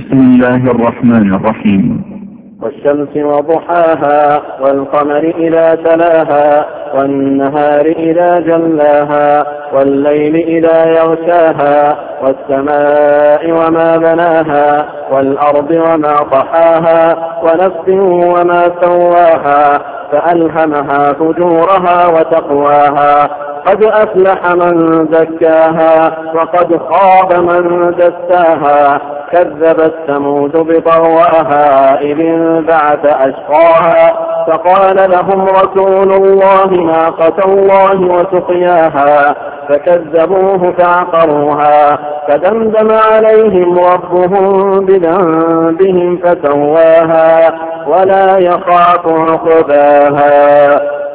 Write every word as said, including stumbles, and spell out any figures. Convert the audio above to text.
بسم الله الرحمن الرحيم. والشمس وضحاها والقمر إذا تلاها والنهار إذا جلاها والليل إذا يغشاها والسماء وما بناها والأرض وما طحاها ونفس وما سواها فألهمها فجورها وتقواها قد أفلح من زكاها وقد خاب من دساها كذبت ثمود بطغواها إذ انبعث أشقاها فقال لهم رسول الله ناقة الله وسقياها فكذبوه فعقروها فدمدم عليهم ربهم بذنبهم فسواها ولا يخاف عقباها.